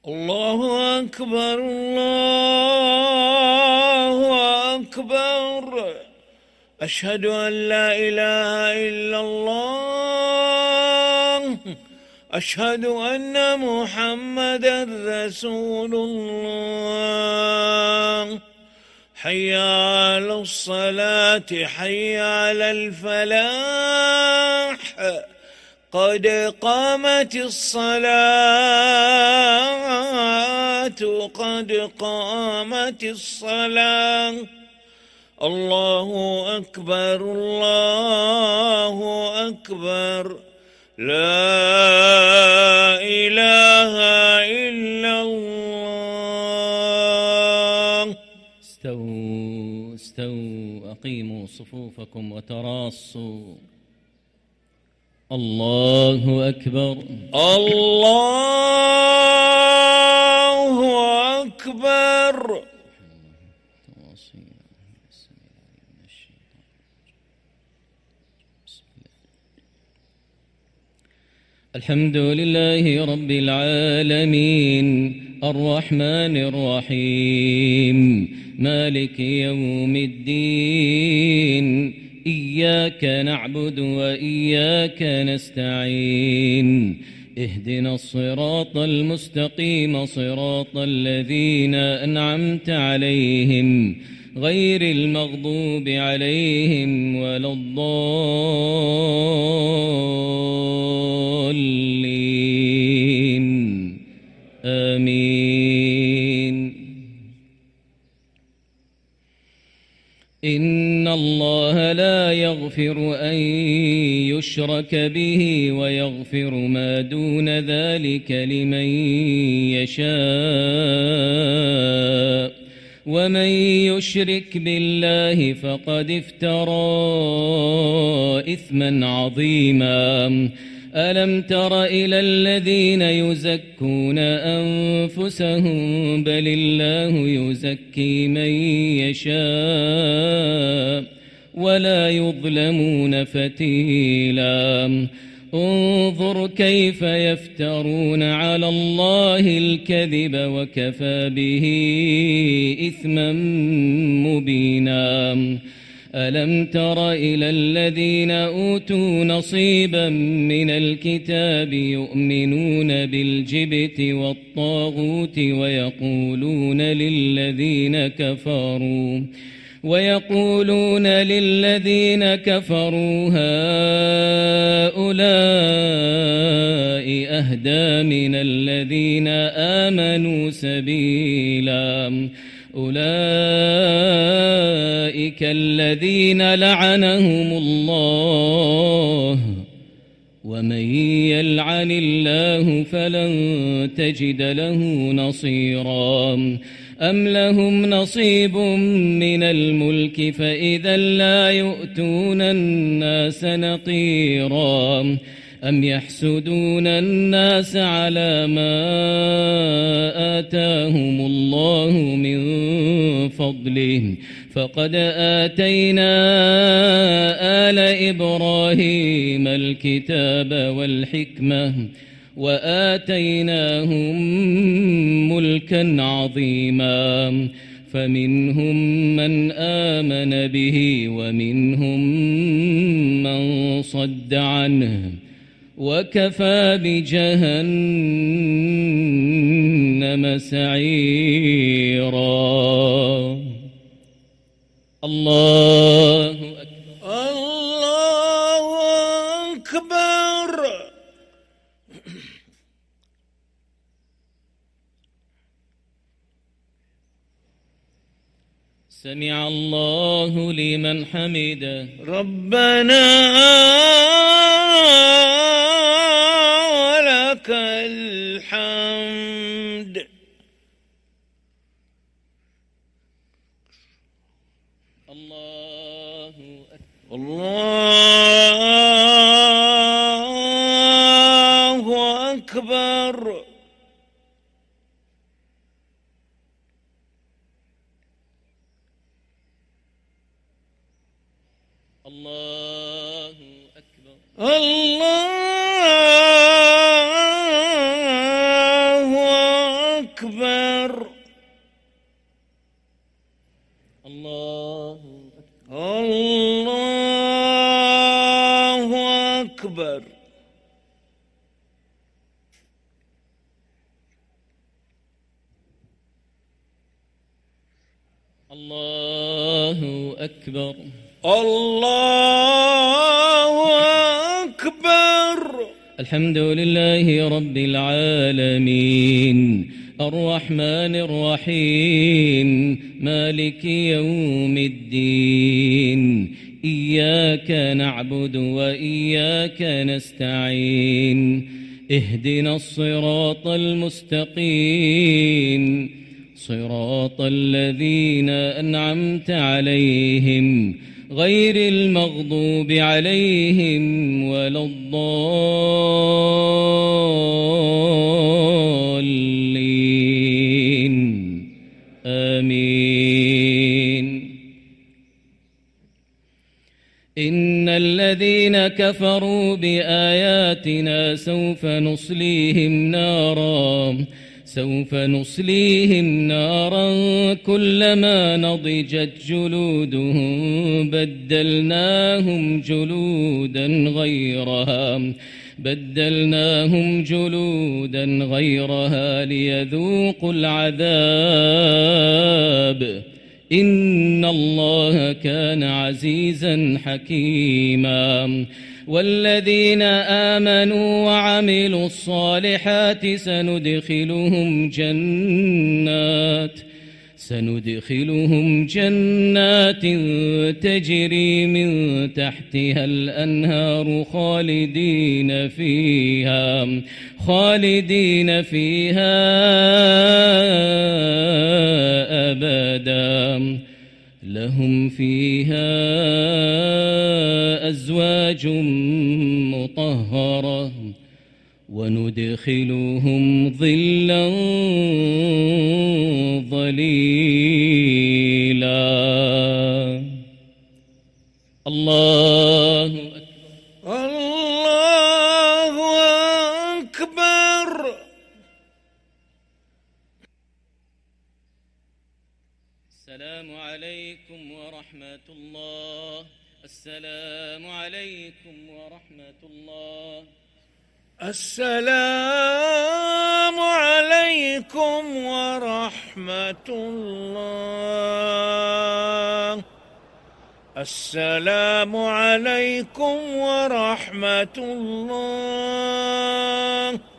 الله أكبر الله أكبر. أشهد أن لا إله إلا الله. أشهد أن محمدا رسول الله. حي على الصلاة حي على الفلاح. قد قامت الصلاة قد قامت الصلاة. الله أكبر الله أكبر. لا إله إلا الله. استووا استووا أقيموا صفوفكم وتراصوا. الله أكبر الله أكبر. الحمد لله رب العالمين الرحمن الرحيم مالك يوم الدين. إياك نعبد وإياك نستعين. اهدنا الصراط المستقيم صراط الذين أنعمت عليهم غير المغضوب عليهم ولا الضالين. آمين. إن الله لا يغفر أن يشرك به ويغفر ما دون ذلك لمن يشاء ومن يشرك بالله فقد افترى إثما عظيما. ألم تر إلى الذين يزكون أنفسهم بل الله يزكي من يشاء ولا يظلمون فتيلا. انظر كيف يفترون على الله الكذب وكفى به إثما مبينا. ألم تر إلى الذين أوتوا نصيبا من الكتاب يؤمنون بالجبت والطاغوت ويقولون للذين كفروا هؤلاء أهدى من الذين آمنوا سبيلا. أولئك الذين لعنهم الله ومن يلعن الله فلن تجد له نصيرا. أم لهم نصيب من الملك فإذا لا يؤتون الناس نقيرا. أم يحسدون الناس على ما آتاهم الله من فضله فقد آتينا آل إبراهيم الكتاب والحكمة وآتيناهم ملكا عظيما. فمنهم من آمن به ومنهم من صد عنه وكفى بجهنم سعيرا. الله أكبر الله أكبر. سمع الله لمن حمده. ربنا لك الحمد. الله أكبر الله أكبر. الله أكبر الله أكبر الله الله أكبر الله أكبر الله أكبر. الحمد لله رب العالمين الرحمن الرحيم مالك يوم الدين إياك نعبد وإياك نستعين اهدنا الصراط المستقيم صراط الذين أنعمت عليهم غير المغضوب عليهم ولا الضالين آمين. إن الذين كفروا بآياتنا سوف نصليهم نارا كلما نضجت جلودهم بدلناهم جلودا غيرها ليذوقوا العذاب إن الله كان عزيزا حكيما. والذين آمنوا وعملوا الصالحات سندخلهم جنات تجري من تحتها الأنهار خالدين فيها أبدا لهم فيها أزواج مطهرة وندخلهم ظلا ظليلا. الله أكبر. السلام عليكم ورحمة الله. السلام عليكم ورحمة الله. السلام عليكم ورحمة الله. السلام عليكم ورحمة الله.